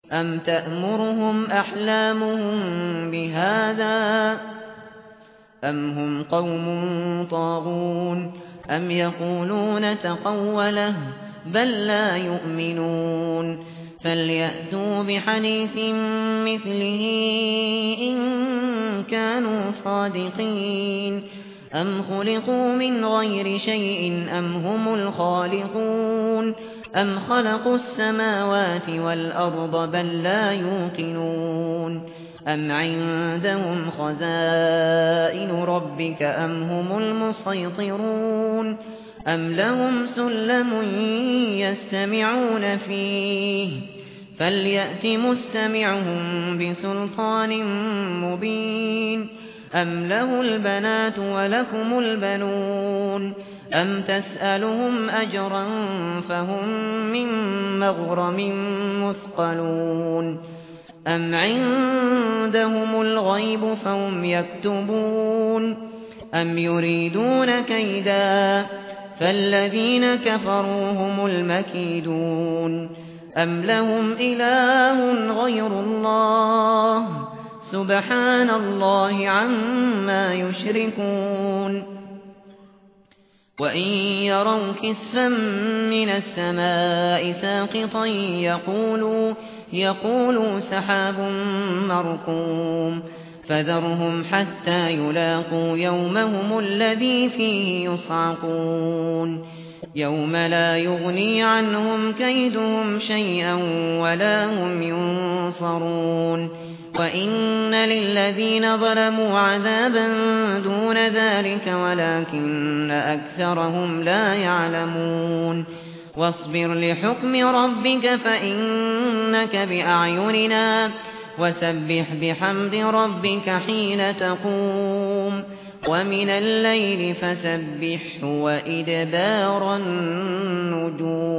أَمْ تَأْمُرُهُمْ أَحْلَامُهُم بِهَذَا أَمْ هُمْ قَوْمٌ طَاغُونَ أَمْ يَقُولُونَ تَقَوَّلَهُ بَل لَّا يُؤْمِنُونَ فَلْيَأْتُوا بِحَدِيثٍ مِّثْلِهِ إِن كَانُوا صَادِقِينَ أَمْ خُلِقُوا مِنْ غَيْرِ شَيْءٍ أَمْ هُمُ الْخَالِقُونَ أَمْ خَلَقُوا السَّمَاوَاتِ وَالْأَرْضَ بَل لَّا يُوقِنُونَ أَمْ عِندَهُمْ خَزَائِنُ رَبِّكَ أَمْ هُمُ الْمُصَيْطِرُونَ أَمْ لَهُمْ سُلَّمٌ يَسْتَمِعُونَ فِيهِ فَلْيَأْتِ مُسْتَمِعُهُم بِسُلْطَانٍ مُّبِينٍ أَمْ لَهُ الْبَنَاتُ وَلَكُمُ الْبَنُونَ أَمْ تَسْأَلُهُمْ أَجْرًا فَهُم مِّن مَّغْرَمٍ مُّثْقَلُونَ أَمْ عِندَهُمُ الْغَيْبُ فَهُمْ يَكْتُبُونَ أَمْ يُرِيدُونَ كَيْدًا فَالَّذِينَ كَفَرُوا هُمُ الْمَكِيدُونَ أَمْ لَهُمْ إِلَٰهٌ غَيْرُ اللَّهِ سُبْحَانَ اللَّهِ عَمَّا يُشْرِكُونَ وَإِن يَرَوْا كِسْفًا مِّنَ السَّمَاءِ سَاقِطًا يَقُولُوا سَحَابٌ مَّرْكُومٌ فَذَرْهُمْ حَتَّىٰ يُلَاقُوا يَوْمَهُمُ الَّذِي فِيهِ يُصْعَقُونَ يَوْمَ لَا يُغْنِي عَنْهُمْ كَيْدُهُمْ شَيْئًا وَلَا هُمْ يُنصَرُونَ وَإِنَّ لِلَّذِينَ ظَلَمُوا عَذَابًا دُونَ ذَلِكَ وَلَكِنَّ أَكْثَرَهُمْ لَا يَعْلَمُونَ وَاصْبِرْ لِحُكْمِ رَبِّكَ فَإِنَّكَ بِأَعْيُنِنَا وَسَبِّحْ بِحَمْدِ رَبِّكَ حِينَ تَقُومُ وَمِنَ اللَّيْلِ فَسَبِّحْهُ وَإِدْبَارَ النُّجُومِ